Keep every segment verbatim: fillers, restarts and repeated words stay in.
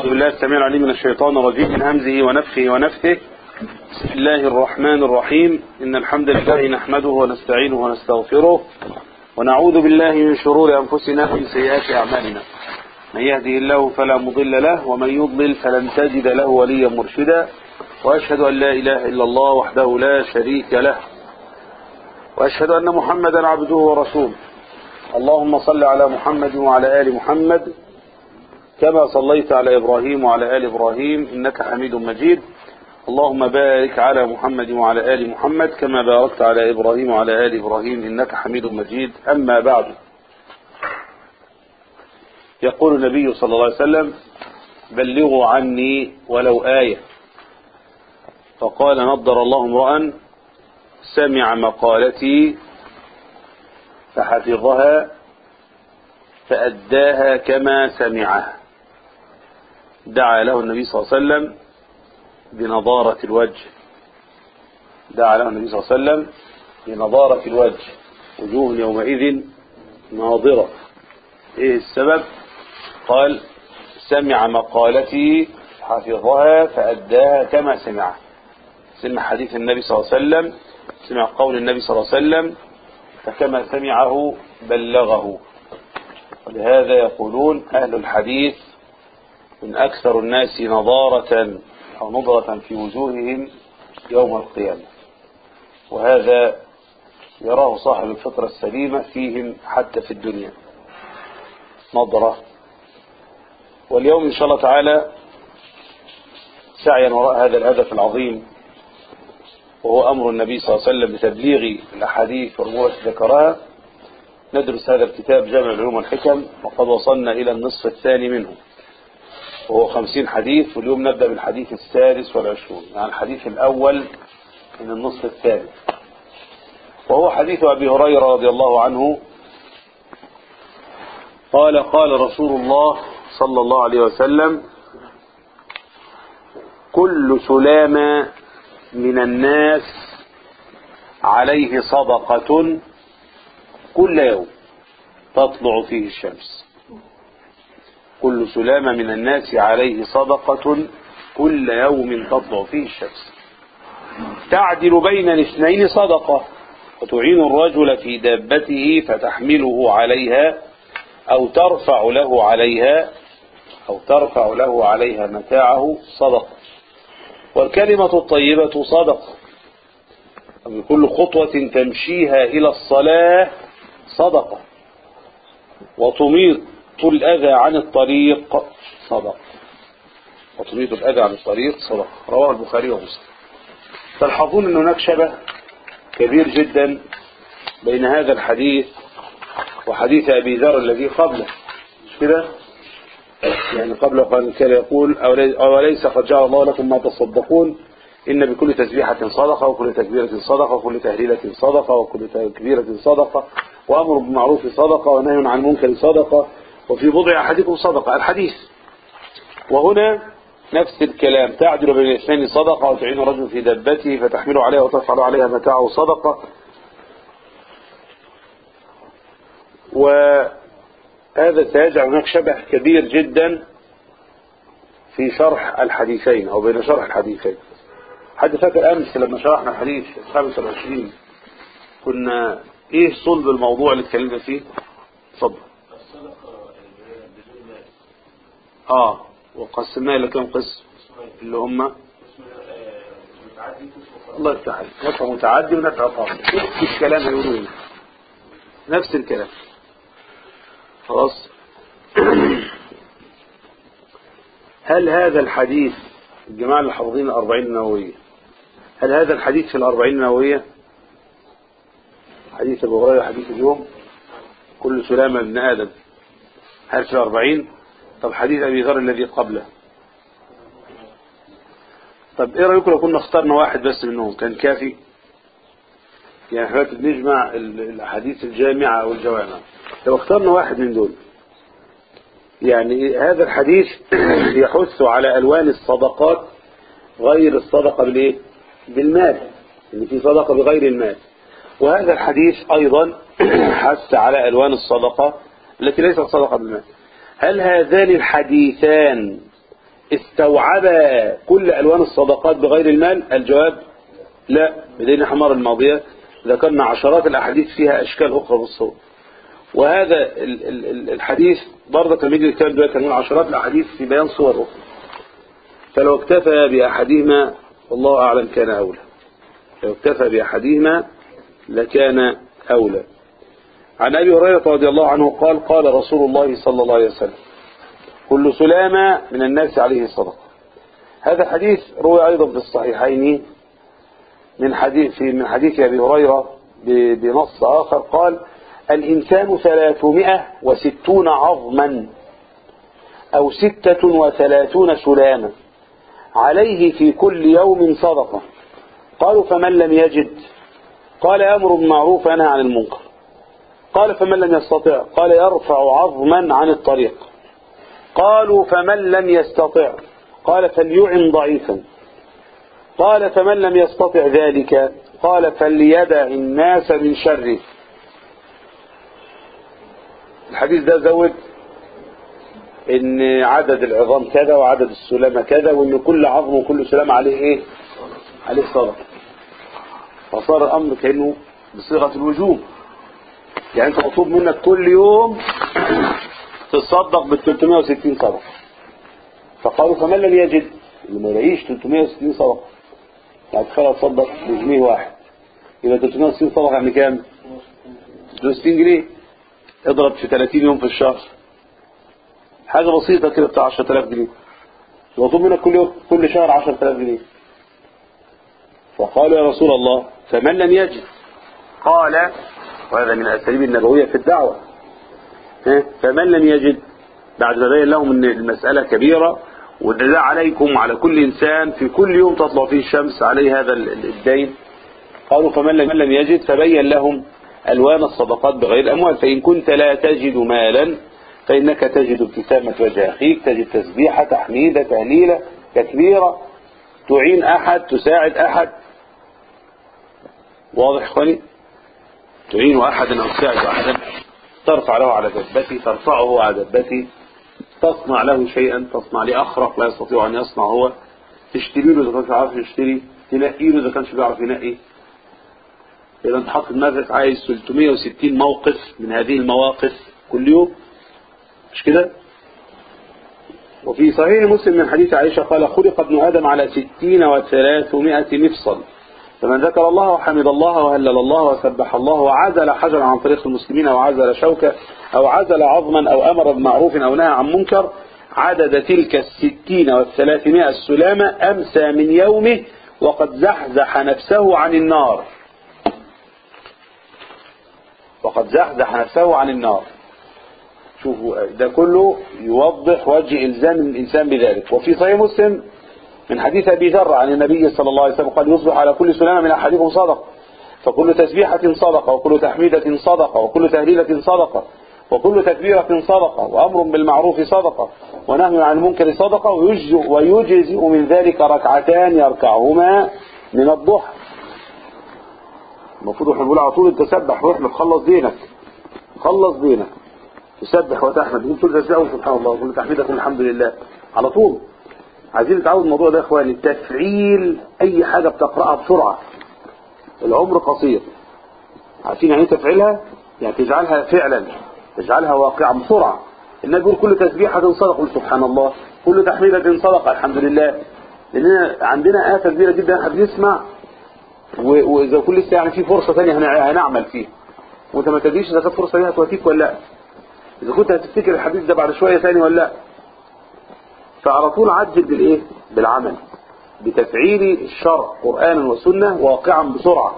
أعوذ بالله السميع العليم من الشيطان الرجيم من همزه ونفخه ونفثه. بسم الله الرحمن الرحيم. إن الحمد لله نحمده ونستعينه ونستغفره ونعوذ بالله من شرور أنفسنا ومن سيئات أعمالنا. من يهده الله فلا مضل له ومن يضلل فلن تجد له وليا مرشدا. وأشهد أن لا إله إلا الله وحده لا شريك له وأشهد أن محمدا عبده ورسوله. اللهم صل على محمد وعلى آل محمد كما صليت على إبراهيم وعلى آل إبراهيم إنك حميد مجيد. اللهم بارك على محمد وعلى آل محمد كما باركت على إبراهيم وعلى آل إبراهيم إنك حميد مجيد. أما بعد، يقول النبي صلى الله عليه وسلم: بلغوا عني ولو آية. فقال: نضر الله امرأ سمع مقالتي فحفظها فأداها كما سمعها. دعا له النبي صلى الله عليه وسلم بنضارة الوجه دعا له النبي صلى الله عليه وسلم بنضارة الوجه وجوه يومئذ ناظرة. ايه السبب؟ قال: سمع مقالتي حفظها فأداها كما سمعها. سمع حديث النبي صلى الله عليه وسلم، سمع قول النبي صلى الله عليه وسلم، فكما سمعه بلغه. ولهذا يقولون أهل الحديث من أكثر الناس نضارة أو نضرة في وجوههم يوم القيامة، وهذا يراه صاحب الفطرة السليمة فيهم حتى في الدنيا نضرة. واليوم إن شاء الله تعالى سعيا وراء هذا الهدف العظيم، وهو أمر النبي صلى الله عليه وسلم بتبليغ الأحاديث والأمور التي ذكرها، ندرس هذا الكتاب جامع العلوم والحكم، وقد وصلنا إلى النصف الثاني منه وهو خمسين حديث. واليوم نبدأ بالحديث السادس والعشرون، يعني الحديث الأول من النصف الثاني، وهو حديث أبي هريرة رضي الله عنه قال: قال رسول الله صلى الله عليه وسلم: كل سلامة من الناس عليه صدقة كل يوم تطلع فيه الشمس. كل سلامة من الناس عليه صدقة كل يوم تطلع فيه الشمس، تعدل بين الاثنين صدقة، وتعين الرجل في دابته فتحمله عليها أو ترفع له عليها أو ترفع له عليها متاعه صدقة. والكلمة الطيبة صدقة، وبكل خطوة تمشيها إلى الصلاة صدقة. وتميط الأذى عن الطريق صدقة وتميط الأذى عن الطريق صدقة. رواه البخاري ومسلم. تلحظون أن هناك شبه كبير جدا بين هذا الحديث وحديث أبي ذر الذي قبله، مش كده؟ يعني قبله كان يقول: أوليس قد جعل الله لكم ما تصدقون إن بكل تسبيحة صدقة وكل تكبيرة صدقة وكل تهليلة صدقة وكل تكبيرة صدقة وأمر بالمعروف صدقة ونهي عن المنكر صدقة وفي بضع أحدكم صدقة. الحديث. وهنا نفس الكلام: تعدل بين الاثنين صدقة، وتعين الرجل في دابته فتحمله عليها وترفع عليها متاعه صدقة. وهذا سيجعل هناك شبه كبير جدا في شرح الحديثين أو بين شرح الحديثين. حد فاكر أمس لما شرحنا الحديث الخامس والعشرين كنا إيه صلب الموضوع اللي اتكلمنا فيه؟ اتفضل. آه وقسمناه إلى كم قسم؟ اللي هم الله يفتح عليك، نفع متعدي ونفع قاصر. نفس الكلام هيقولوا إيه؟ نفس الكلام. خلاص. هل هذا الحديث الجماعة اللي حافظين الأربعين النووية، هل هذا الحديث في الأربعين النووية؟ حديث أبو هريرة حديث اليوم كل سلامة ابن آدم، هل في الأربعين؟ طب حديث أبي ذر الذي قبله، طب إيه رأيكم لو كنا اخترنا واحد بس منهم كان كافي؟ يعني احنا بنجمع الأحاديث الجامعة أو الجوامع، لو اخترنا واحد من دول، يعني هذا الحديث يحث على ألوان الصدقات غير الصدقة بالإيه؟ بالمال، إن في صدقة بغير المال. وهذا الحديث أيضا حث على ألوان الصدقة التي ليست صدقة بالمال. هل هذان الحديثان استوعب كل ألوان الصدقات بغير المال؟ الجواب لا. بدين حمار الماضية ذكرنا عشرات الأحاديث فيها أشكال أخرى بالصوت، وهذا الحديث برضه كان يجي الكلام دلوقتي من عشرات الأحاديث في بيان صور أخرى، فلو اكتفى بأحدهما والله أعلم كان أولى، لو اكتفى بأحدهما لكان أولى. عن أبي هريرة رضي الله عنه قال قال رسول الله صلى الله عليه وسلم كل سلامة من الناس عليه صدقة. هذا الحديث روى أيضا في الصحيحين من حديث من حديث أبي هريرة بنص آخر قال الإنسان ثلاثمائة وستون عظما أو ستة وثلاثون سلاما عليه في كل يوم صدقة. قالوا فمن لم يجد؟ قال أمر بالمعروف وينهى عن المنكر. قال فمن لم يستطع؟ قال يرفع عظما عن الطريق. قالوا فمن لم يستطع؟ قال فليعن ضعيفا. قال فمن لم يستطع ذلك؟ قال فليدع الناس من شره. الحديث ده زود ان عدد العظام كذا وعدد السلامة كذا، وان كل عظم وكل سلامة عليه ايه؟ عليه صدقة. فصار الامر كأنه بصيغة الوجوب، يعني انت مطلوب منك كل يوم تصدق بال ثلاثمائة وستين صدقة. فقالوا فمن لم يجد؟ اللي ما يلاقيش ثلاثمائة وستين صدقة، يعني تخيل تصدق بجنيه واحد يبقى ثلاثمائة وستين صدقة يعني كام؟ ستة وستين جنيه. اضرب في ثلاثين يوم في الشهر، حاجة بسيطة كده بتاع عشرة آلاف جنيه. مطلوب منك كل يوم كل شهر عشرة آلاف جنيه. فقالوا يا رسول الله فمن لم يجد؟ قال، وهذا من الأساليب النبوية في الدعوة، فمن لم يجد بعد ما بين لهم ان المسألة كبيرة وان ده عليكم وعلى كل إنسان في كل يوم تطلع فيه الشمس عليه هذا الدين. قالوا فمن لم يجد فبين لهم ألوان الصدقات بغير أموال. فإن كنت لا تجد مالا فإنك تجد ابتسامة وجه أخيك، تجد تسبيحة تحميدة تهليلة تكبيرة، تعين أحد تساعد أحد. واضح إخواني؟ تعين أحدا أو تساعد أحدا، ترفع له على دبته، ترفعه على دبته، تصنع له شيئا، تصنع لأخرق لا يستطيع أن يصنع هو، تشتري له إذا كانش بيعرف يشتري، تنقي له إذا كانش بيعرف ينقي. إذا أنت حاطط دماغك عايز ثلاثمائة وستين موقف من هذه المواقف كل يوم، مش كده؟ وفي صحيح مسلم من حديث عائشة قال خلق ابن آدم على ستين وثلاثمائة مفصل، فمن ذكر الله وحمد الله وهلل الله وسبح الله وعزل حجرا عن طريق المسلمين أو عزل شوكة أو عزل عظما أو أمر بمعروف أو نهى عن منكر عدد تلك الستين والثلاثمائة السلامة أمسى من يومه وقد زحزح نفسه عن النار، وقد زحزح نفسه عن النار. شوفوا ده كله يوضح وجه إلزام الإنسان بذلك. وفي صحيح مسلم من حديث أبي ذر عن النبي صلى الله عليه وسلم قال يصبح على كل سلامة من أحدكم صدقة، فكل تسبيحة صدقة وكل تحميدة صدقة وكل تهليلة صدقة وكل تكبيرة صدقة وأمر بالمعروف صدقة ونهي عن المنكر صدقة ويجزئ من ذلك ركعتان يركعهما من الضحى. المفروض احنا بنقول على طول انت سبح واحمد خلص دينك، خلص دينك تسبح وتحمد كل تسبيح سبحان الله وكل تحميدة الحمد لله على طول. عايزين نتعود الموضوع ده يا اخواني، تفعيل اي حاجة بتقرأها بسرعة، العمر قصير. عارفين يعني تفعيلها؟ يعني تجعلها فعلا، تجعلها واقعا بسرعة. النبي يقول كل تسبيحة صدقة سبحان الله، كل تحميدة صدقة الحمد لله. لأننا عندنا آفة كبيرة جدا احنا بنسمع وإذا كل لسه يعني في فرصة ثانية هنعمل فيها وانت ما تدريش إذا كانت فرصة دي هتواتيك ولا لا، إذا كنت هتفتكر الحديث ده بعد شوية ثاني ولا لا. فعلى طول عجل بالإيه؟ بالعمل، بتفعيل الشرع قرآنا وسنة واقعا بسرعة.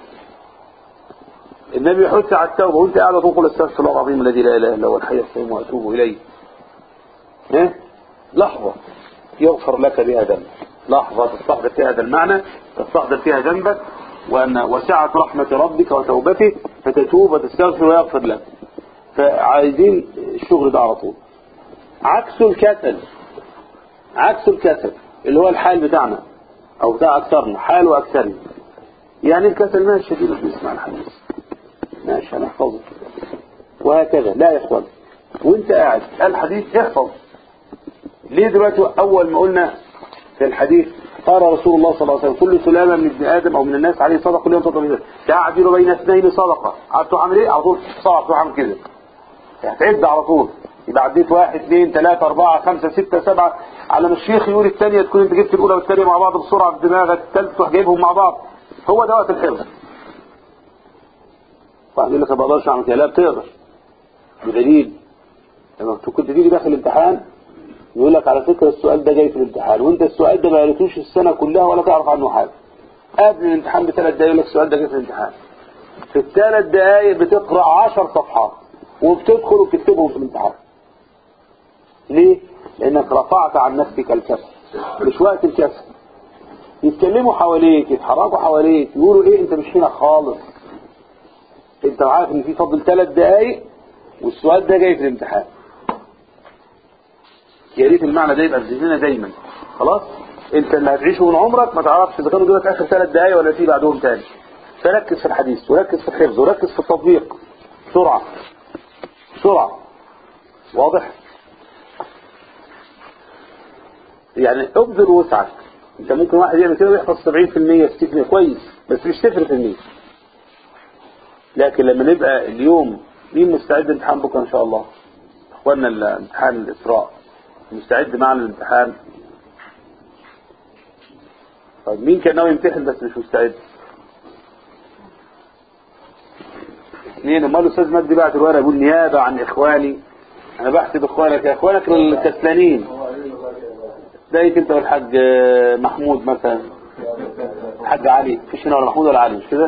النبي يحث على التوبة وانت قاعد تقول استغفر الله العظيم الذي لا اله الا هو الحي القيوم واتوب اليه. ها؟ لحظة يغفر لك بها ذنبك، لحظة تستحضر فيها هذا المعنى، تستحضر فيها ذنبك وأن وسعة رحمة ربك وتوبته فتتوب وتستغفر ويغفر لك. فعايزين الشغل ده على طول. عكس الكسل، عكس الكسل اللي هو الحال بتاعنا أو بتاع أكثرنا، حال وأكثرنا. يعني الكسل ما الشديد اللي بيسمع الحديث ماشي هنحفظه وهكذا. لا يا اخوان، وانت قاعد الحديث احفظ ليه دلوقتي اول ما قلنا في الحديث قال رسول الله صلى الله عليه وسلم كل سلامة من ابن ادم او من الناس عليه صدقه كل يوم تطلع تعدل بين اثنين صدقه، عرفتوا عامل ايه؟ على طول صعب تروح عامل كده هتعد على طول، يبقى عديت واحد اثنين ثلاثة أربعة خمسة ستة سبعة، على ما الشيخ يقول الثانية تكون انت جبت الاولى والثانية مع بعض بسرعة في دماغك، الثالث تروح جايبهم مع بعض. هو ده وقت الحفظ. واحد يقول لك ما بقدرش اعمل كده، لا بتقدر، بدليل لما كنت تيجي داخل الامتحان يقول لك على فكرة السؤال ده جاي في الامتحان وانت السؤال ده ما قريتوش السنة كلها ولا تعرف عنه حاجة، قبل الامتحان بثلاث دقايق يقول لك السؤال ده جاي في الامتحان، في الثلاث دقايق بتقرأ عشر صفحات وبتدخل وبتكتبهم في الامتحان. ليه؟ لانك رفعت عن نفسك الكسل. مش وقت الكسل، يتكلموا حواليك يتحركوا حواليك يقولوا ايه انت مش هنا خالص، انت عارف ان في فضل ثلاث دقايق والسؤال ده جاي في الامتحان. يا ريت المعنى ده يبقى في ذهننا دايما. خلاص انت اللي هتعيشه من عمرك ما تعرفش اذا كانوا دول اخر ثلاث دقايق ولا في بعدهم تاني. فركز في الحديث وركز في الحفظ وركز في التطبيق بسرعه بسرعه. واضح؟ يعني ابذل وسعك. انت ممكن واحد يعمل كده ويحفظ سبعين في المية ستين في المية كويس بس مش صفر في المية. لكن لما نبقى اليوم مين مستعد للامتحان بكره ان شاء الله؟ اخواننا الامتحان الاسراء مستعد معنا للامتحان؟ طيب مين كان ناوي يمتحن بس مش مستعد؟ اثنين. امال الاستاذ مجدي بعت الورقه يقول نيابه عن اخواني انا بحسب اخوانك يا اخوانك الكسلانين. زيك انت والحاج محمود مثلا، الحاج علي، مفيش هنا ولا محمود ولا علي مش كده؟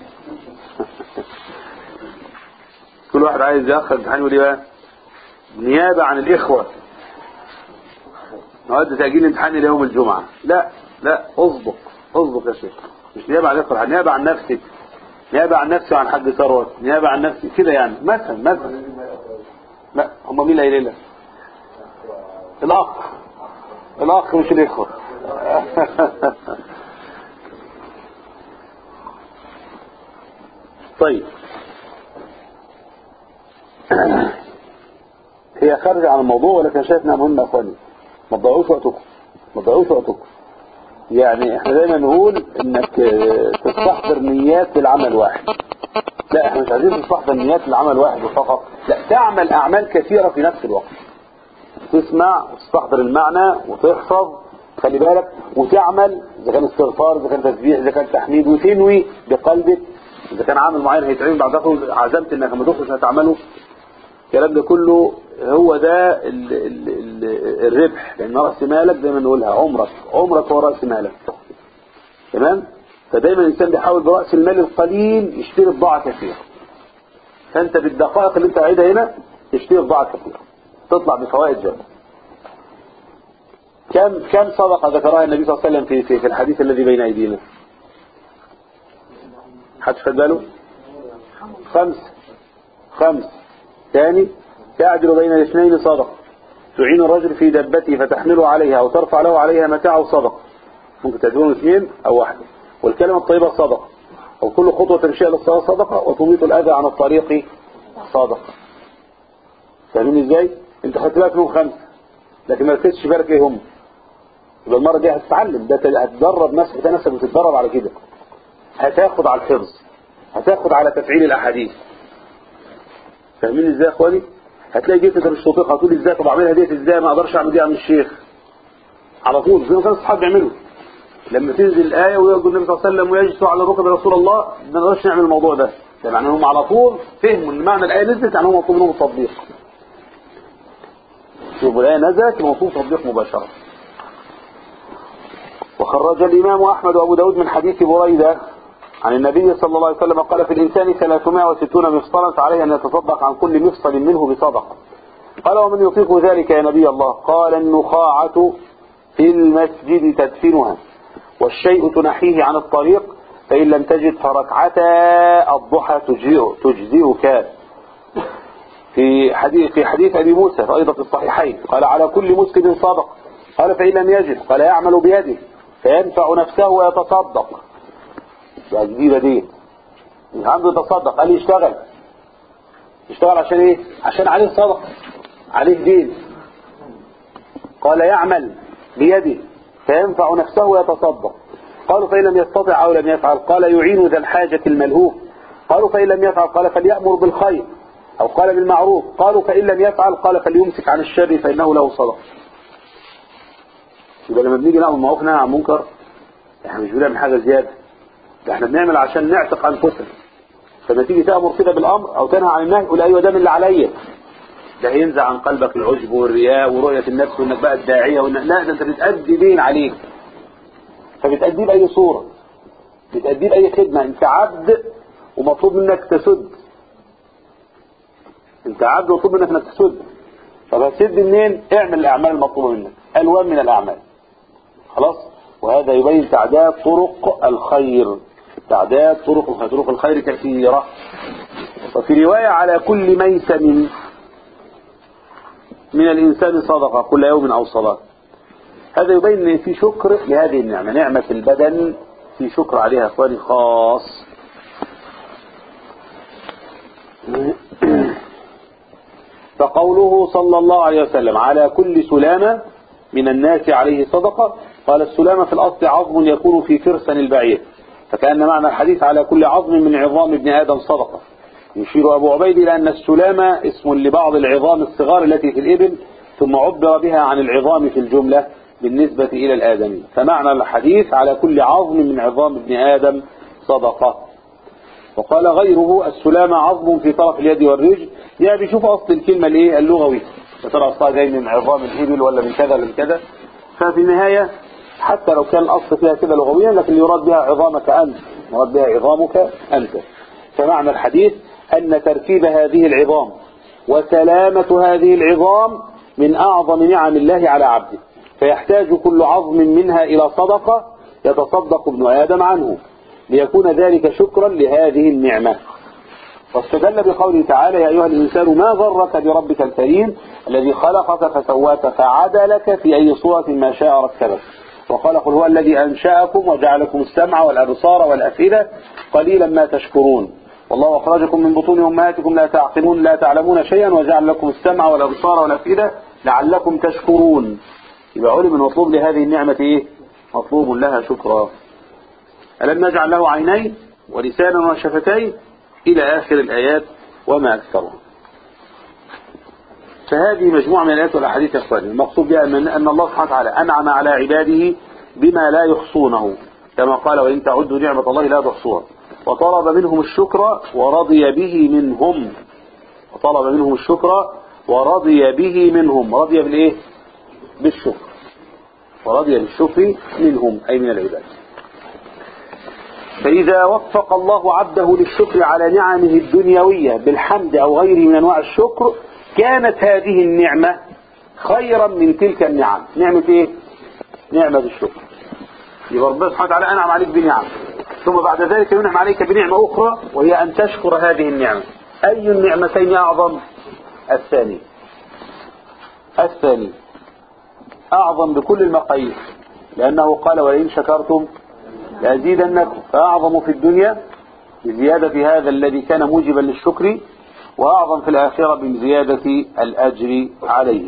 كل واحد عايز ياخد امتحان يقول ايه بقى؟ نيابه عن الاخوه مواد تاجيل الامتحان الى يوم الجمعه. لا لا اصبر اصبر يا شيخ، مش نيابه عن الاخوه، نيابه عن نفسك، نيابه عن نفسي وعن حاج ثروت، نيابه عن نفسي كده يعني مثلا مثلا. لا هم مين اللي قايلين لك؟ الاخ الاخ مش الاخوه. طيب هي خارجه عن الموضوع ولكن شايفنا مهمه يا اخواني، ما تضيعوش وقتكم ما تضيعوش وقتكم. يعني احنا دايما نقول انك تستحضر نيات للعمل واحد. لا احنا مش عايزين تستحضر نيات للعمل واحد فقط، لا تعمل اعمال كثيره في نفس الوقت. تسمع وتستحضر المعنى وتحفظ خلي بالك وتعمل، اذا كان استغفار اذا كان تسبيح اذا كان تحميد، وتنوي بقلبك اذا كان عمل معين هيتعمل بعد ذلك عزمت انك لما تخرج هتعمله. الكلام ده كله هو ده ال ال ال الربح، لان راس مالك زي ما نقولها عمرك عمرك هو راس مالك. تمام؟ فدايما الانسان بيحاول براس المال القليل يشتري بضاعه كثيره. فانت بالدقائق اللي انت قاعدها هنا تشتري بضاعه كثيره تطلع بفوائد جامده. كم كم صدقه ذكرها النبي صلى الله عليه وسلم في في, في الحديث الذي بين ايدينا؟ حد خد باله؟ خمس خمس ثاني تعدل بين الاثنين صدقه، تعين الرجل في دبته فتحمله عليها او ترفع له عليها متاعه صدقه، ممكن تعدلهم اثنين او واحده. والكلمه الطيبه صدقه، او كل خطوه تمشيها للصلاه صدقه، وتميط الاذى عن الطريق صدقه. فاهمين ازاي؟ انت خدت بالك منهم خمسه لكن ما ركزتش بالك ايه هم. يبقى المره دي هتتعلم ده، هتدرب نفسك ده نفسك بتتدرب على كده، هتاخد على الحفظ، هتاخد على تفعيل الاحاديث. فاهمين ازاي يا اخواني؟ هتلاقي جيت انت مش تطيق هتقول ازاي طب اعملها ديت ازاي ما اقدرش اعمل دي عن الشيخ على طول زي ما كان الصحابه بيعملوا. لما تنزل الايه ويقول النبي صلى الله عليه وسلم ويجلسوا على ركب رسول الله ما نقدرش نعمل الموضوع ده، ده معناه انهم على طول فهموا ان معنى الايه نزلت يعني هو مطلوب منهم التطبيق. شوفوا الايه نزلت مطلوب تطبيق مباشره. وخرج الامام احمد وابو داود من حديث بريده عن النبي صلى الله عليه وسلم قال في الإنسان ثلاثمائة وستون مفصلا فعليه أن يتصدق عن كل مفصل منه بصدقة. قال ومن يطيق ذلك يا نبي الله؟ قال النخاعة في المسجد تدفنها والشيء تنحيه عن الطريق فإن لم تجد فركعتا الضحى تجزئك. في حديث في حديث أبي موسى أيضا في الصحيحين قال على كل مسجد صدق. قال فإن لم يجد قال يعمل بيده فينفع نفسه ويتصدق. ده جديدة دي عنده يتصدق قال يشتغل يشتغل عشان ايه؟ عشان عليه صدق عليه دين. قال يعمل بيده فينفع نفسه ويتصدق. قالوا فإن لم يستطع أو لم يفعل قال يعين ذا الحاجة الملهوف. قالوا فإن لم يفعل قال فليأمر بالخير أو قال بالمعروف. قالوا فإن لم يفعل قال فليمسك عن الشر فإنه له صدقة. يبقى لما بنيجي نعمل معروف نهي عن منكر احنا مش بنعمل حاجة زيادة، ده احنا بنعمل عشان نعتق أنفسنا. فلما تيجي تأمر كده بالأمر أو تنهى عن النهي قول أيوة ده من اللي عليا، ده ينزع عن قلبك العجب والرياء ورؤية النفس وإنك بقى الداعية وإنك لا، ده أنت بتأدي دين عليك، فبتأديه بأي صورة، بتأديه بأي خدمة. أنت عبد ومطلوب منك تسد، أنت عبد ومطلوب منك إنك تسد. طب هتسد منين؟ اعمل الأعمال المطلوبة منك، ألوان من الأعمال. خلاص. وهذا يبين تعداد طرق الخير، تعداد طرق الخير، طرق الخير كثيرة. وفي رواية على كل ميسم من الإنسان صدقة كل يوم أو صلاة. هذا يبين أن في شكر لهذه النعمة، نعمة البدن في شكر عليها أخواني خاص. فقوله صلى الله عليه وسلم على كل سلامة من الناس عليه صدقة، قال السلامة في الأصل عظم يكون في فرسن البعير، فكأن معنى الحديث على كل عظم من عظام ابن آدم صدقة. يشير أبو عبيد إلى أن السلامة اسم لبعض العظام الصغار التي في الإبل ثم عبر بها عن العظام في الجملة بالنسبة إلى الآدمي، فمعنى الحديث على كل عظم من عظام ابن آدم صدقة. وقال غيره السلامة عظم في طرف اليد والرجل، يعني بيشوف أصل الكلمة الايه اللغوي، ترى أصلها جاي من عظام الإبل ولا من كذا ولا من كذا. ففي النهاية حتى لو كان الأصل فيها كده لغويا لكن يراد بها عظامك أنت، يراد بها عظامك أنت. فمعنى الحديث أن تركيب هذه العظام وسلامة هذه العظام من أعظم نعم الله على عبده، فيحتاج كل عظم منها إلى صدقة يتصدق ابن آدم عنه ليكون ذلك شكرا لهذه النعمة. واستدل بقوله تعالى يا أيها الإنسان ما غرك بربك الكريم الذي خلقك فسواك فعدلك في أي صورة ما شاء ركبك. وقال قل هو الذي أنشأكم وجعلكم السمع والأبصار والأفئدة قليلا ما تشكرون والله أخرجكم من بطون أمهاتكم لا تعقلون لا تعلمون شيئا وجعل لكم السمع والأبصار والأفئدة لعلكم تشكرون. يبقى علم المطلوب لهذه النعمة إيه؟ مطلوب لها شكرا. ألم نجعل له عينين ولسانا وشفتين إلى آخر الآيات وما أكثرها. فهذه مجموعة من الآيات والأحاديث يا أخواني، المقصود بها أن الله سبحانه وتعالى أنعم على عباده بما لا يحصونه كما قال وإن تعدوا نعمة الله لا تحصوها، وطلب منهم الشكر ورضي به منهم، وطلب منهم الشكر ورضي به منهم، رضي بالإيه؟ بالشكر، ورضي بالشكر منهم أي من العباد. فإذا وفق الله عبده للشكر على نعمه الدنيوية بالحمد أو غيره من أنواع الشكر كانت هذه النعمة خيرا من تلك النعم. نعمة إيه؟ نعمة الشكر. يبقى ربنا سبحانه وتعالى أنعم عليك بنعم ثم بعد ذلك ينعم عليك بنعمة أخرى وهي أن تشكر هذه النعمة. أي النعمتين أعظم؟ الثاني، الثاني أعظم بكل المقاييس، لأنه قال ولئن شكرتم لأزيدنكم، فأعظم في الدنيا بزيادة هذا الذي كان موجبا للشكر، وأعظم في الآخرة بزيادة الأجر عليه.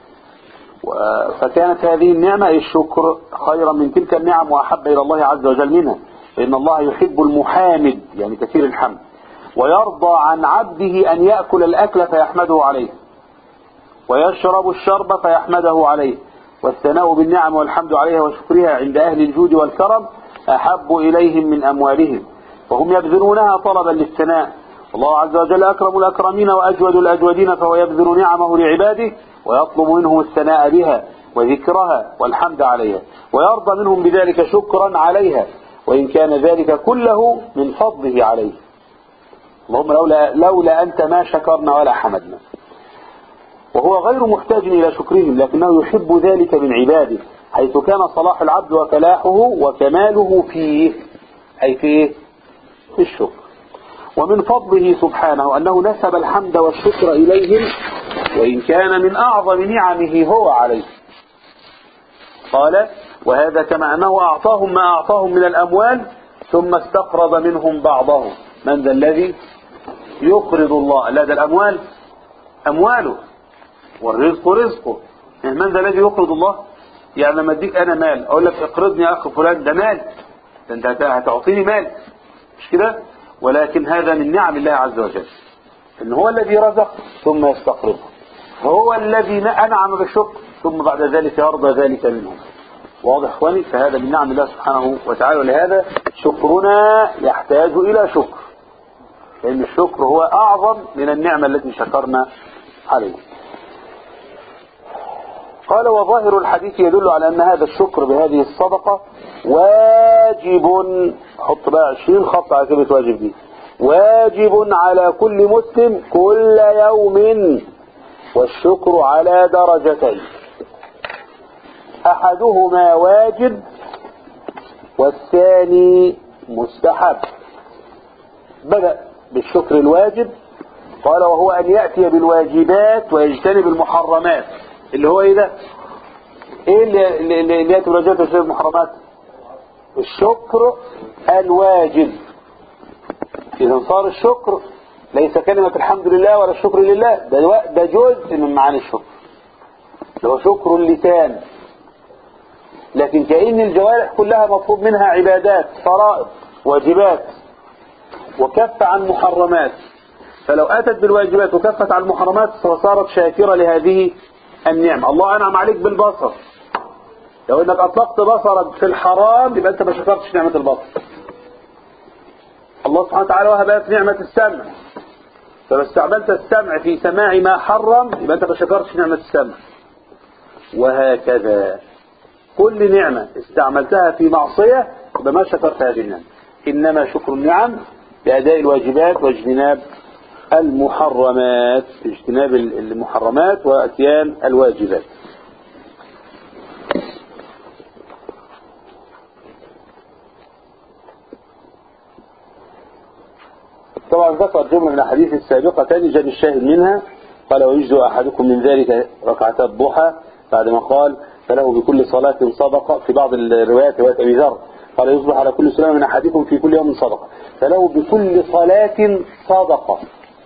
فكانت هذه النعمة الشكر خيرا من تلك النعم وأحب إلى الله عز وجل منها، فإن الله يحب المحامد يعني كثير الحمد، ويرضى عن عبده أن يأكل الأكل فيحمده عليه ويشرب الشرب فيحمده عليه، والثناء بالنعم والحمد عليها وشكرها عند أهل الجود والكرم أحب إليهم من أموالهم، وهم يبذلونها طلبا للثناء. الله عز وجل أكرم الأكرمين وأجود الأجودين، فهو يبذل نعمه لعباده ويطلب منهم الثناء بها وذكرها والحمد عليها، ويرضى منهم بذلك شكرا عليها، وإن كان ذلك كله من فضله عليه. اللهم لولا, لولا أنت ما شكرنا ولا حمدنا. وهو غير محتاج إلى شكرهم، لكنه يحب ذلك من عباده، حيث كان صلاح العبد وفلاحه وكماله فيه، أي فيه في الشكر. ومن فضله سبحانه أنه نسب الحمد والشكر إليهم، وإن كان من أعظم نعمه هو عليه. قال وهذا كما أنه أعطاهم ما أعطاهم من الأموال ثم استقرض منهم بعضهم. من ذا الذي يقرض الله؟ لا، ده الأموال أمواله والرزق رزقه، يعني من ذا الذي يقرض الله؟ يعني لما اديك انا مال اقول لك اقرضني يا اخ فلان، ده مال، ده انت هتعطيني مال، مش كده؟ ولكن هذا من نعم الله عز وجل، ان هو الذي رزق ثم يستقرضه، هو الذي انعم بالشكر ثم بعد ذلك يرضى ذلك منه. واضح اخواني؟ فهذا من نعم الله سبحانه وتعالى، ولهذا شكرنا يحتاج الى شكر، لان الشكر هو اعظم من النعمة التي شكرنا عليه. قال وظاهر الحديث يدل على ان هذا الشكر بهذه الصدقة واجب، حط بقى عشرين خط على كلمة واجب دي، واجب على كل مسلم كل يوم، والشكر على درجتين، احدهما واجب والثاني مستحب. بدأ بالشكر الواجب، قال وهو ان يأتي بالواجبات ويجتنب المحرمات، اللي هو ايه ده؟ ايه اللي, اللي, اللي يأتي بالواجبات ويجتنب المحرمات؟ الشكر الواجب. اذا صار الشكر ليس كلمة الحمد لله ولا الشكر لله، ده, ده جزء من معاني الشكر، اللي هو شكر اللسان، لكن كأن الجوارح كلها مطلوب منها عبادات، فرائض، واجبات، وكف عن محرمات. فلو أتت بالواجبات وكفت عن المحرمات فصارت شاكرة لهذه النعمة. الله أنعم عليك بالبصر، لو انك اطلقت بصرك في الحرام يبقى انت ما شكرتش نعمة البصر. الله سبحانه وتعالى وهب لك نعمة السمع، فلو استعملت السمع في سماع ما حرم يبقى انت ما شكرتش نعمة السمع. وهكذا كل نعمة استعملتها في معصية يبقى ما شكرت هذه النعمة. انما شكر النعم بأداء الواجبات واجتناب المحرمات، اجتناب المحرمات واتيان الواجبات. طبعا ذكر جملة من الحديث السابقة تاني جاب الشاهد منها، قال ويجزء أحدكم من ذلك ركعتا الضحى، بعدما قال فله بكل صلاة صدقة. في بعض الروايات رواية أبي ذر قال يصبح على كل سلام من أحدكم في كل يوم صدقة، فله بكل صلاة صدقة،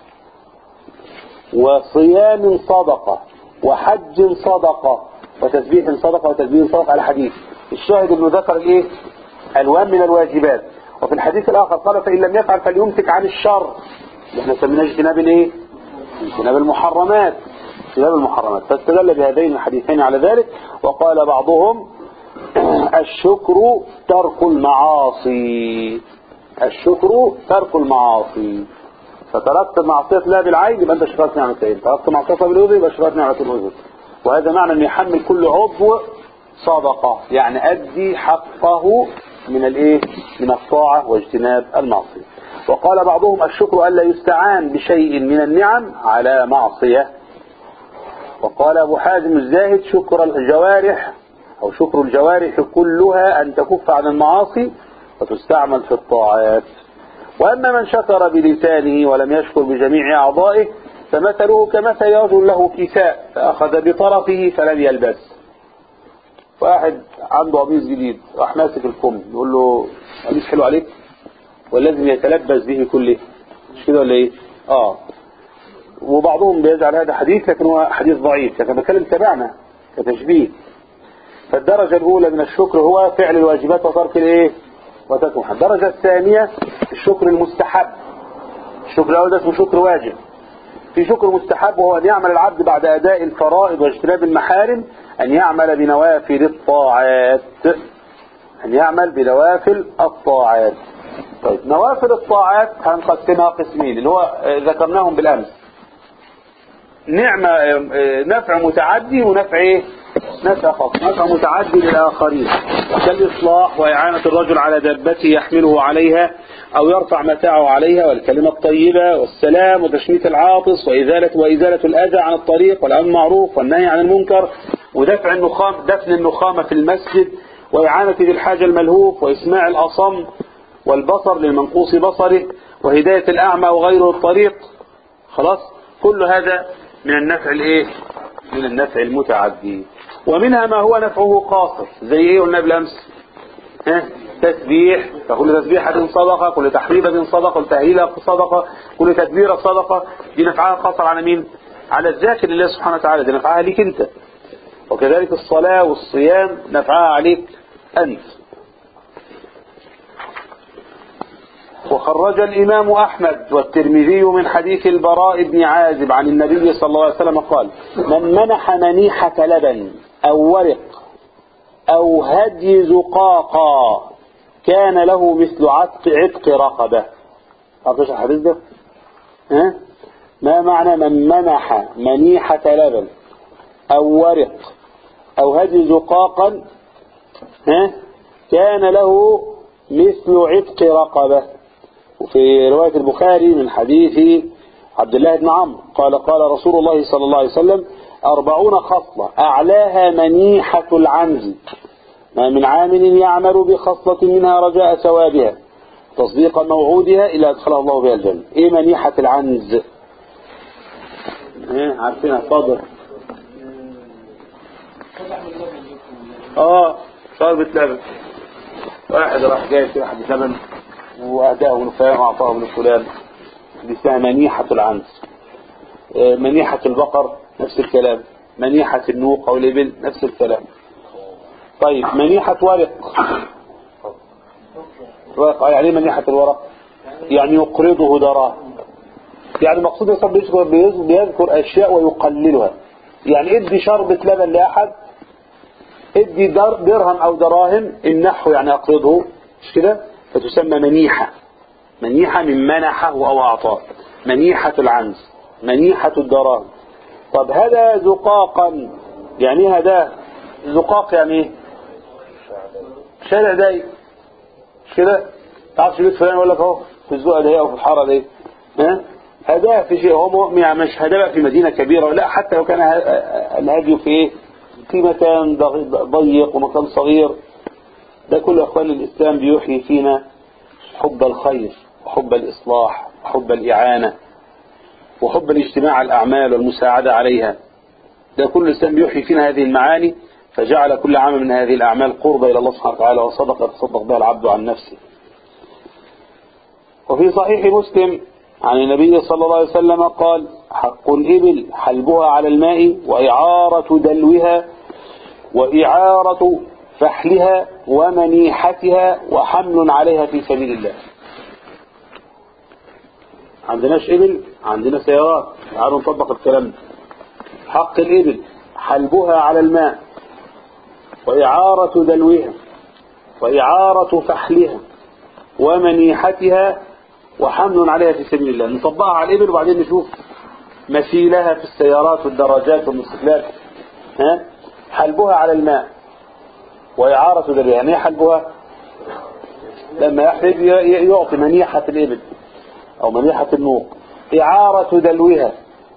وصيام صدقة، وحج صدقة، وتسبيح صدقة، وتسبيح صدقة. على حديث الشاهد انه ذكر الايه؟ الوان من الواجبات. وفي الحديث الاخر قال فان لم يفعل فليمسك عن الشر، احنا سميناه اجتناب الايه؟ اجتناب المحرمات، اجتناب المحرمات. فاستدل بهذين الحديثين على ذلك. وقال بعضهم الشكر ترك المعاصي، الشكر ترك المعاصي، فتركت معصية لا بالعين يبقى انت شكرت نعمة العين، تركت معصية بالاذن يبقى شكرت نعمة الاذن. وهذا معنى ان يحمل كل عضو صدقة، يعني ادي حقه من الايه؟ من الطاعة واجتناب المعصية. وقال بعضهم الشكر الا يستعان بشيء من النعم على معصية. وقال ابو حازم الزاهد شكر الجوارح او شكر الجوارح كلها ان تكف عن المعاصي وتستعمل في الطاعات. واما من شكر بلسانه ولم يشكر بجميع اعضائه فمثله كمثل رجل له كساء فاخذ بطرفه فلم يلبس. واحد عنده قميص جديد راح ماسك الكم يقول له قميص حلو عليك، ولازم يتلبس به كله، مش كده ولا ايه؟ اه. وبعضهم بيجعل هذا حديث لكن هو حديث ضعيف، لكن بتكلم تبعنا كتشبيه. فالدرجة الاولى من الشكر هو فعل الواجبات وترك الايه؟ وترك المحرمات. الدرجة الثانية الشكر المستحب. الشكر الاول ده اسمه شكر واجب. في شكر مستحب وهو ان يعمل العبد بعد اداء الفرائض واجتناب المحارم ان يعمل بنوافل الطاعات، ان يعمل بنوافل الطاعات. طيب نوافل الطاعات هنقسمها قسمين اللي هو ذكرناهم بالامس، نعمة نفع متعدي ونفع ايه؟ نفع خاص. نفع متعدي للآخرين كالإصلاح وإعانة الرجل على دابته يحمله عليها أو يرفع متاعه عليها، والكلمة الطيبة والسلام وتشميت العاطس وإزالة وإزالة الأذى عن الطريق والأمر بالمعروف والنهي عن المنكر ودفع النخام دفن النخامة في المسجد وإعانة ذي الحاجة الملهوف وإسماع الأصم والبصر للمنقوص بصره وهداية الأعمى وغيره الطريق. خلاص كل هذا من النفع الايه؟ من النفع المتعدي. ومنها ما هو نفعه قاصر زي ايه قلنا بالامس؟ ها؟ تسبيح، فكل تسبيحة صدقة، كل تحريبة صدقة، كل تهليلة صدقة، كل تكبيرة صدقة. دي نفعها قاصر على مين؟ على الذاكر لله سبحانه وتعالى، دي نفعها ليك انت. وكذلك الصلاة والصيام نفعها عليك أنت. وخرج الإمام أحمد والترمذي من حديث البراء بن عازب عن النبي صلى الله عليه وسلم قال: من منح منيحة لبن أو ورق أو هدي زقاقا كان له مثل عتق عتق رقبة. أعطيش الحديث ده؟ ها؟ ما معنى من منح منيحة لبن أو ورق أو هدي زقاقا ها؟ كان له مثل عتق رقبة. وفي رواية البخاري من حديث عبد الله بن عمرو قال: قال رسول الله صلى الله عليه وسلم: أربعون خصلة أعلاها منيحة العنز، ما من عامل يعمل بخصلة منها رجاء ثوابها تصديق موعودها إلا أدخله الله بها الجنة. إيه منيحة العنز؟ إيه عارفينها؟ صادر آه شربة لبن. واحد راح جاي في واحد لبن وأهداه من فلان وأعطاه من فلان، دي اسمها منيحة العنز. منيحة البقر نفس الكلام، منيحة النوق أو الإبل نفس الكلام. طيب منيحة ورق، ورق يعني منيحة الورق يعني يقرضه دراهم، يعني مقصود يصب يذكر, بيذكر أشياء ويقللها. يعني ادي شربة لبن لأحد، ادي درهم أو دراهم، النحو يعني أقرضه، مش كده؟ فتسمى منيحة. منيحة من منحه أو أعطاه، منيحة العنز، منيحة الدراهم. طب هذا زقاقا، يعني هذا زقاق يعني ايه؟ شارع داي، مش كده؟ تعرفش بيت فلان يقول لك اهو في الزقه دي او في الحاره دي، ها؟ هذا في شيء هو يعني مش هذا بقى في مدينه كبيره، لا، حتى لو كان الهدي في ايه؟ في مكان ضيق ومكان صغير. ده كله اخوان الاسلام بيوحي فينا حب الخير وحب الاصلاح وحب الاعانه وحب الاجتماع على الاعمال والمساعده عليها. ده كل الاسلام بيوحي فينا هذه المعاني، فجعل كل عمل من هذه الأعمال قربة إلى الله سبحانه وتعالى وصدق يتصدق بها العبد عن نفسه. وفي صحيح مسلم عن النبي صلى الله عليه وسلم قال: حق الإبل حلبها على الماء وإعارة دلوها وإعارة فحلها ومنيحتها وحمل عليها في سبيل الله. عندناش إبل، عندنا سيارات، تعالوا نطبق الكلام ده. حق الإبل حلبها على الماء وإعارة دلوها وإعارة فحلها ومنيحتها وحمل عليها في سبيل الله. نطبقها على الإبل وبعدين نشوف مثيلها في السيارات والدراجات والموتوسيكلات. ها؟ حلبها على الماء وإعارة دلوها، يعني حلبها لما يحلب يعطي منيحة الإبل أو منيحة النوق. إعارة دلوها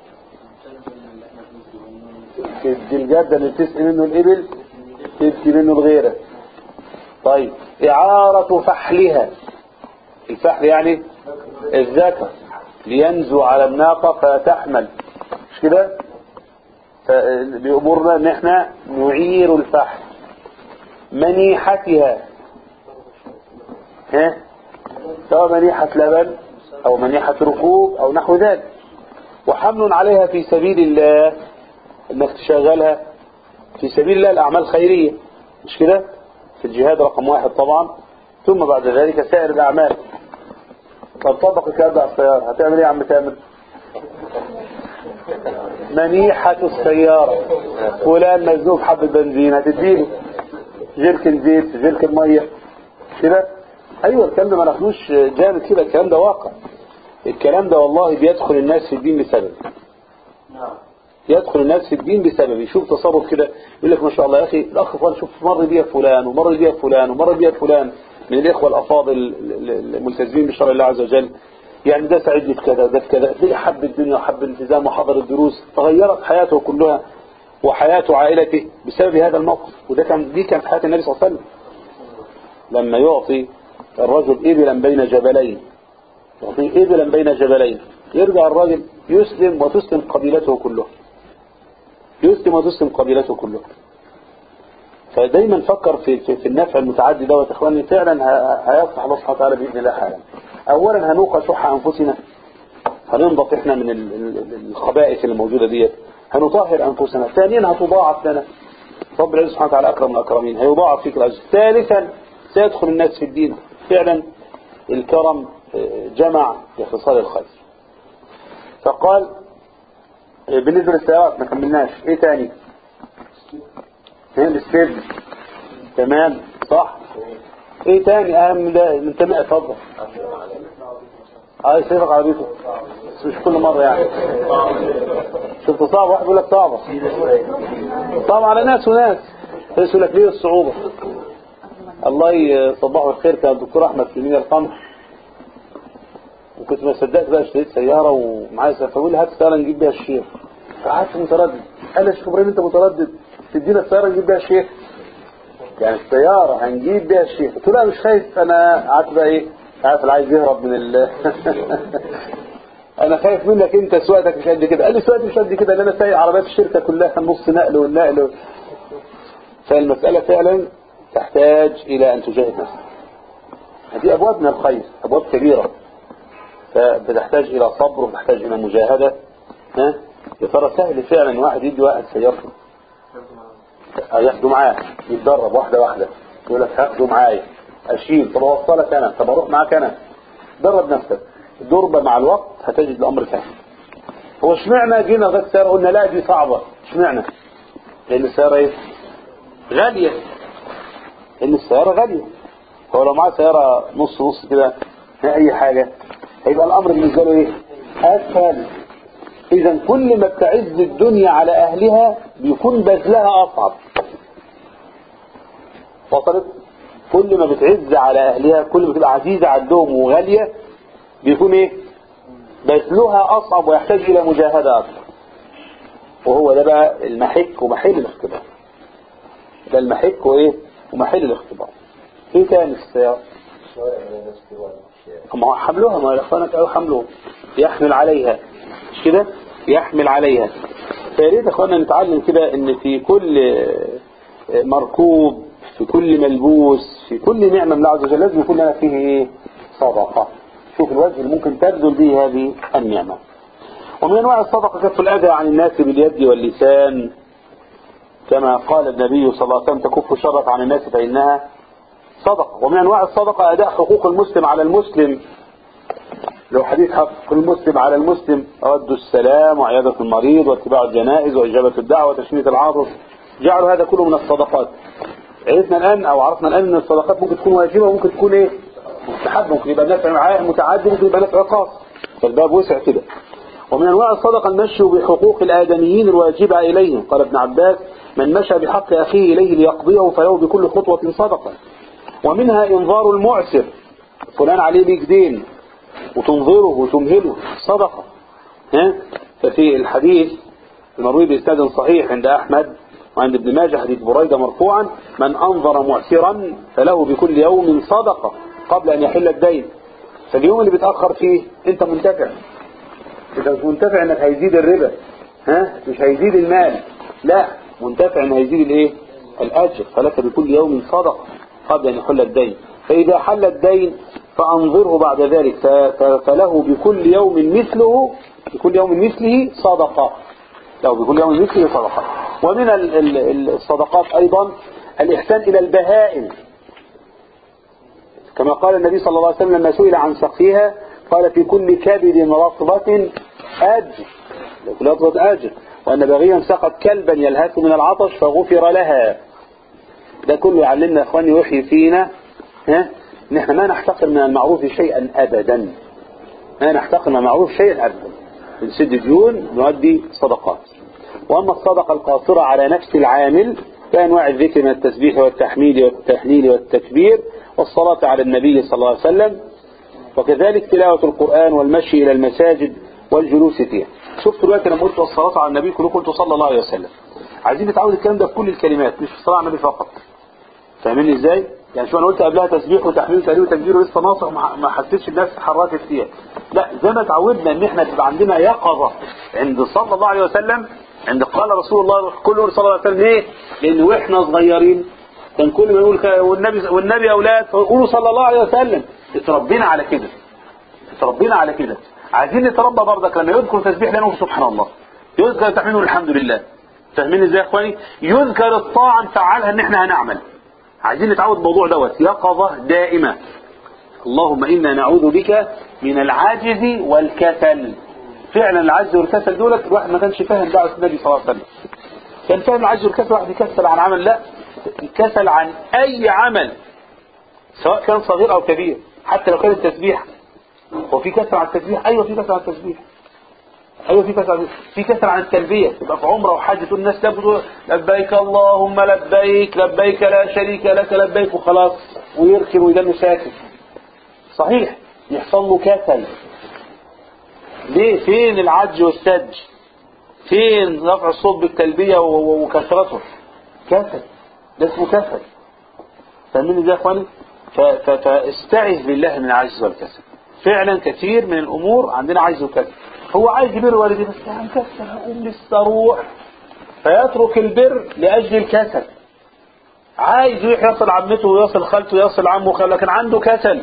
تدي الجدة اللي تسقي منه الإبل تبكي منه الغيرة. طيب إعارة فحلها، الفحل يعني الذكر لينزو على الناقة فتحمل، مش كده؟ بيأمرنا ان احنا نعير الفحل. منيحتها، ها؟ سواء منيحة لبن او منيحة ركوب او نحو ذلك. وحمل عليها في سبيل الله، انك تشغلها في سبيل الله الأعمال خيرية، مش كده؟ في الجهاد رقم واحد طبعا، ثم بعد ذلك سائر الأعمال. طب طبق الكلام ده على السيارة، هتعمل ايه يا عم تامر؟ منيحة السيارة، فلان مزنوق حبة بنزين، هتديله جيركن زيت جيركن مية، كده؟ أيوة الكلام ده ما ناخدوش جامد كده، الكلام ده واقع. الكلام ده والله بيدخل الناس في الدين بسبب، يدخل الناس في الدين بسبب يشوف تصرف كده يقول لك ما شاء الله يا أخي الأخ فلان شوف مر بيها فلان ومر بيها فلان ومر بيها فلان من الإخوة الأفاضل الملتزمين بشرع الله عز وجل، يعني ده سعيد في كذا ده في كذا، ده حب الدنيا وحب الالتزام وحضر الدروس، تغيرت حياته كلها وحياته عائلته بسبب هذا الموقف. وده كان دي كانت حياة النبي صلى الله عليه وسلم لما يعطي الرجل إبلا بين جبلين، يعطي إبلا بين جبلين، يرجع الرجل يسلم وتسلم قبيلته كلها، يسلم وتسلم قبيلته كلها. فدايما فكر في, في, في النفع المتعدي دوت اخواني، فعلا هيفتح الله سبحانه وتعالى باذن الله حالا. اولا هنوقع شح انفسنا، هننضف احنا من الخبائث اللي موجوده ديت، هنطهر انفسنا. ثانيا هتضاعف لنا رب العزة سبحانه وتعالى أكرم الأكرمين، هيضاعف فيك الأجر. ثالثا سيدخل الناس في الدين. فعلا الكرم جمع لخصال الخير. فقال بالنسبة للسيارات ما كملناش، ايه تاني؟ السبب. تمام صح. ايه تاني اهم ده من تمام؟ اتفضل. اه يسيبك عربيته بس مش كل مرة يعني. شفت صعب، واحد يقول لك صعبة صعب على ناس وناس. يقول لك ليه الصعوبة؟ الله يصبحه الخير. كان الدكتور احمد في مين القمح، وكنت ما صدقت بقى اشتريت سيارة ومعايا سيارة، فقول لي هات سيارة نجيب بيها الشيخ. فقعدت متردد. قال لي يا شيخ ابراهيم انت متردد تدينا السيارة نجيب بيها الشيخ؟ يعني السيارة هنجيب بيها الشيخ. قلت له لا مش خايف. انا قعدت بقى ايه، عارف اللي عايز يهرب من ال انا خايف منك انت سواقتك مش قد كده. قال لي سواقتي مش قد كده، لان انا سايق عربيات الشركة كلها نص نقل والنقل. فالمسألة فعلا تحتاج الى ان تجاهد نفسك. هذه ابواب من الخير، ابواب كبيرة، فبتحتاج الى صبر وبتحتاج الى مجاهدة. ها يا ترى سهل فعلا واحد يدي واحد سيارته ياخده معاه يتدرب واحدة واحدة، يقول لك هاخده معايا اشيل، طب اوصلك انا، طب اروح معاك انا. درب نفسك، دربة مع الوقت هتجد الامر سهل. هو اشمعنا جينا ذاك سيارة قلنا لا دي صعبة؟ اشمعنا؟ لان السيارة ايه؟ غالية. لان السيارة غالية. هو لو معاه سيارة نص نص كده اي حاجة هيبقى الامر بالنسبة له ايه؟ اسهل. اذا كل ما بتعز الدنيا على اهلها بيكون بذلها اصعب. وصلت؟ كل ما بتعز على اهلها، كل ما بتبقى عزيزة عندهم وغالية، بيكون ايه؟ بذلها اصعب ويحتاج الى مجاهدة اكثر. وهو ده بقى المحك ومحل الاختبار. ده المحك وايه؟ ومحل الاختبار. ايه تاني السيارة؟ ما هو حملوها، ما اخوانك قالوا حملوها، يحمل عليها مش كده؟ يحمل عليها. فياريت اخوانا نتعلم كده ان في كل مركوب، في كل ملبوس، في كل نعمة من الله عز وجل لازم يكون لنا فيه ايه؟ صدقة. شوف الوجه اللي ممكن تبذل به هذه النعمة. ومن انواع الصدقة كف الاذى عن الناس باليد واللسان، كما قال النبي صلى الله عليه وسلم تكف شرك عن الناس فإنها صدقة. ومن انواع الصدقة اداء حقوق المسلم على المسلم، لو حديث حق المسلم على المسلم، رد السلام وعيادة المريض واتباع الجنائز وإجابة الدعوة وتشميت العاطف، جعلوا هذا كله من الصدقات. عرفنا الآن أو عرفنا الآن أن الصدقات ممكن تكون واجبة وممكن تكون إيه؟ مستحب، ممكن يبقى نفع متعدد، ممكن يبقى نفع خاص، فالباب وسع كده. ومن أنواع الصدقة المشي بحقوق الآدميين الواجبة إليهم، قال ابن عباس من مشى بحق أخيه إليه ليقضيه فله بكل خطوة صدقة. ومنها إنظار المعسر، فلان عليه ليك دين وتنظره وتمهله، صدقة. ها؟ ففي الحديث المروي بإسناد صحيح عند أحمد وعند ابن ماجه حديث بريدة مرفوعا من أنظر معسرا فله بكل يوم صدقة قبل أن يحل الدين. فاليوم اللي بتأخر فيه أنت منتفع، أنت مش منتفع أنك هيزيد الربا، ها؟ مش هيزيد المال، لا، منتفع أنه هيزيد الإيه؟ الأجر. فلك بكل يوم صدقة قبل أن يحل الدين. فإذا حل الدين فأنظره بعد ذلك فله بكل يوم مثله، بكل يوم مثله صدقة، له بكل يوم مثله صدقة. ومن الصدقات أيضا الإحسان إلى البهائم، كما قال النبي صلى الله عليه وسلم لما سئل عن سقيها قال في كل كبد رطبة أجر، كل رطبة أجر، وأن بغيا سقط كلبا يلهث من العطش فغفر لها. ده كله يعلمنا يا أخواني ويحيي فينا ها نحن ما نحتقر من المعروف شيئا أبدا، ما نحتقر من المعروف شيئا أبدا، بنسد ديون نؤدي صدقات. وأما الصدقة القاصرة على نفس العامل فأنواع الذكر من التسبيح والتحميد والتهليل والتكبير والصلاة على النبي صلى الله عليه وسلم، وكذلك تلاوة القرآن والمشي إلى المساجد والجلوس فيها. شفت دلوقتي لما قلت والصلاة على النبي كله قلت صلى الله عليه وسلم. عايزين نتعود الكلام ده في كل الكلمات، مش في الصلاة على النبي فقط. فاهمين ازاي؟ يعني شو انا قلت قبلها تسبيح وتحميل وتهليل وتكبير ولسه ناصح ما حسيتش الناس اتحركت فيها. لا، زي ما تعودنا ان احنا تبقى عندنا يقظه عند صلى الله عليه وسلم، عند قال رسول الله كله صلى الله عليه وسلم. ليه؟ لان واحنا صغيرين كان كل ما يقول والنبي والنبي اولاد فيقولوا صلى الله عليه وسلم. اتربينا على كده، اتربينا على كده. عايزين نتربى برضك لما يذكر تسبيح لنا سبحان الله، يذكر تحميد الحمد لله، فاهمين ازاي يا اخواني؟ يذكر الطاعة نفعلها ان احنا هنعمل. عايزين نتعود الموضوع دوت يقظة دائمة. اللهم إنا نعوذ بك من العجز والكسل. فعلا العجز والكسل دولت الواحد ما كانش فاهم دعوة النبي صلى الله عليه وسلم. كان فاهم العجز والكسل واحد يكسل عن عمل، لا، الكسل عن أي عمل سواء كان صغير أو كبير. حتى لو كان التسبيح، هو في كسل عن التسبيح؟ أيوة في كسل عن التسبيح، أيوة في كسل عن في كسل عن التلبية. تبقى في عمرة وحج تقول الناس تقول لبيك اللهم لبيك لبيك لا شريك لك لبيك وخلاص، ويركن ويدم ساكت. صحيح يحصل له كسل. ليه؟ فين العج والسج؟ فين رفع الصوت بالتلبية وكثرته؟ كسل، ده اسمه كسل. فاهمين ازاي يا اخواني؟ فاستعذ بالله من العجز والكسل. فعلا كثير من الامور عندنا عجز وكسل. هو عايز يبر والديه بس يعني كسل، هقوم لسه اروح، فيترك البر لاجل الكسل. عايز يروح يصل عمته ويصل خالته ويصل عمه، لكن عنده كسل.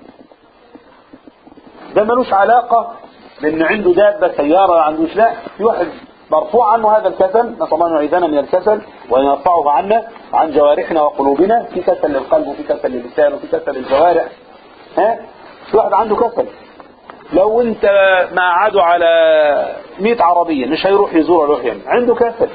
ده ملوش علاقة بأن عنده دابة سيارة ما عندوش، لا، في واحد مرفوع عنه هذا الكسل. نسأل الله أن يعيذنا من الكسل وأن يرفعه عنا عن جوارحنا وقلوبنا. في كسل للقلب وفي كسل للسان وفي كسل للجوارح. ها؟ في واحد عنده كسل. لو انت ما قعدوا على مئة عربية مش هيروح يزور ولا يروح يعمل، عنده كسل.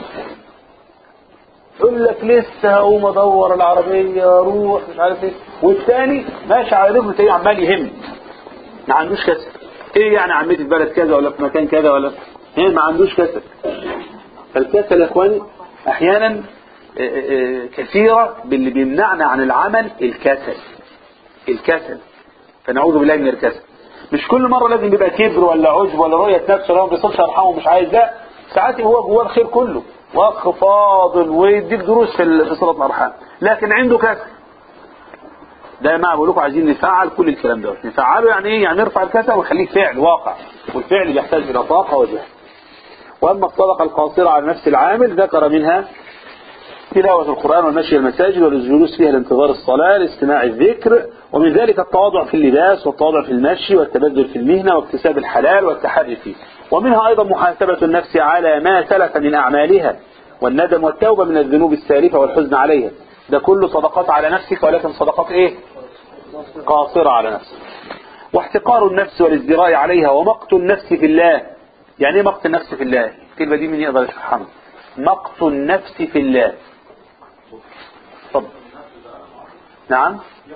يقول لك لسه هقوم ادور العربية اروح مش عارف ايه، والثاني ماشي على رجله تلاقيه عمال يهم، ما عندوش كسل. ايه يعني عمتي في بلد كذا ولا في مكان كذا ولا ايه، ما عندوش كسل. فالكسل يا اخواني احيانا كثيرة باللي بيمنعنا عن العمل الكسل. الكسل فنعوذ بالله من الكسل. مش كل مرة لازم يبقى كبر ولا عجب ولا رؤية نفسه لو ما بيصلش ارحمه ومش عايز، لا، ساعات هو جواه الخير كله واخ فاضل ويديك دروس في صلة الارحام، لكن عنده كسل. ده ما بقول لكم عايزين نفعل كل الكلام ده. نفعله يعني ايه؟ يعني نرفع الكسل ونخليه فعل واقع، والفعل بيحتاج الى طاقه وجهد. واما الصدقه القاصره على نفس العامل ذكر منها تلاوه القران والمشي المساجد والجلوس فيها لانتظار الصلاه لاستماع الذكر، ومن ذلك التواضع في اللباس والتواضع في المشي والتبذل في المهنه واكتساب الحلال والتحري فيه. ومنها ايضا محاسبه النفس على ما سلف من اعمالها والندم والتوبه من الذنوب السالفه والحزن عليها. ده كله صدقات على نفسك، ولكن صدقات ايه؟ قاصرة على نفسك. واحتقار النفس والازدراء عليها ومقت النفس في الله. يعني ايه مقت النفس في الله؟ الكلمة دي مين يقدر يشرحها؟ مقت النفس في الله. طب نعم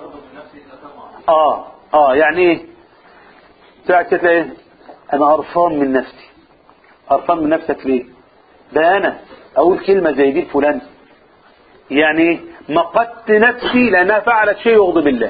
اه اه يعني ايه؟ ساعة كده ايه؟ انا قرفان من نفسي. قرفان من نفسك ليه؟ ده انا اقول كلمة زي دي فلان، يعني مقت نفسي لانها فعلت شيء يغضب الله.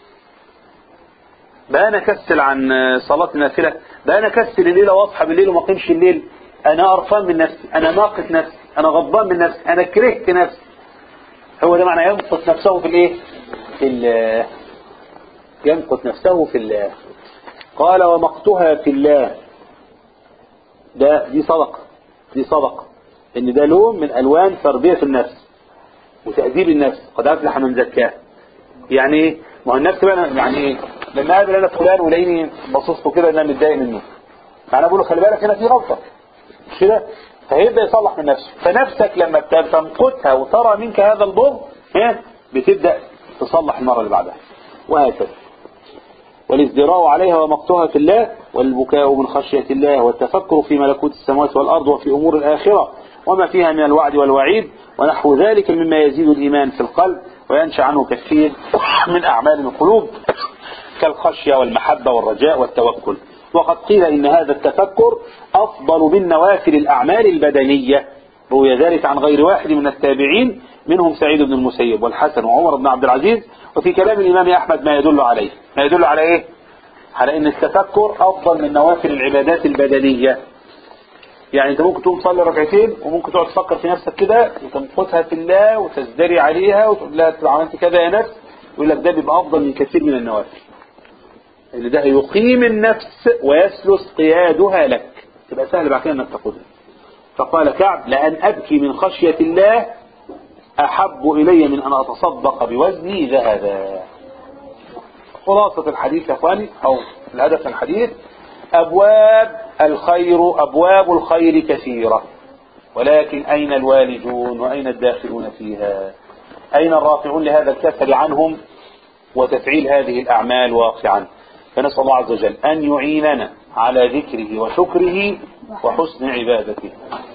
بقى انا كسل عن صلاة النافلة، بقى انا كسل الليلة واصحى بالليل وما اقيمش الليل، انا قرفان من نفسي، انا ناقص نفسي، انا غضبان من نفسي، انا كرهت نفسي. هو ده معنى يمقت نفسه في الايه؟ في الله. يمقت نفسه في الله. قال ومقتها في الله. ده دي صدقة، دي صدقة، ان ده لون من الوان تربية النفس وتأديب النفس. قد افلح من زكاها. يعني ايه؟ ما هو النفس بقى يعني ايه؟ لما قابل انا فلان ولاقيني بصصته كده ان انا متضايق منه، انا بقول له خلي بالك هنا في غلطه مش كده، فهيبدا يصلح من نفسه. فنفسك لما تمقتها وترى منك هذا البغض ها بتبدا تصلح المره اللي بعدها، وهكذا. والازدراء عليها ومقتها في الله، والبكاء من خشيه الله، والتفكر في ملكوت السماوات والارض وفي امور الاخره وما فيها من الوعد والوعيد ونحو ذلك مما يزيد الايمان في القلب وينشأ عنه كثير من اعمال القلوب كالخشية والمحبة والرجاء والتوكل. وقد قيل إن هذا التفكر أفضل من نوافل الأعمال البدنية، روي ذلك عن غير واحد من التابعين منهم سعيد بن المسيب والحسن وعمر بن عبد العزيز. وفي كلام الإمام أحمد ما يدل عليه. ما يدل على إيه؟ على إن التفكر أفضل من نوافل العبادات البدنية. يعني أنت ممكن تقوم تصلي ركعتين وممكن تقعد تفكر في نفسك كده وتنقتها في الله وتزدري عليها وتقول لها عملت كذا يا نفس، يقول لك ده بيبقى أفضل من كثير من النوافل. اللي ده يقيم النفس ويسلس قيادها لك، تبقى سهل بعد كده انك تاخدها. فقال كعب لأن أبكي من خشية الله أحب إلي من أن أتصدق بوزني ذهبا. خلاصة الحديث يا اخواني أو الهدف من الحديث: أبواب الخير أبواب الخير كثيرة، ولكن أين الوالدون وأين الداخلون فيها؟ أين الرافعون لهذا الكسل عنهم وتفعيل هذه الأعمال واقعا؟ فنسأل الله عز وجل أن يعيننا على ذكره وشكره وحسن عبادته.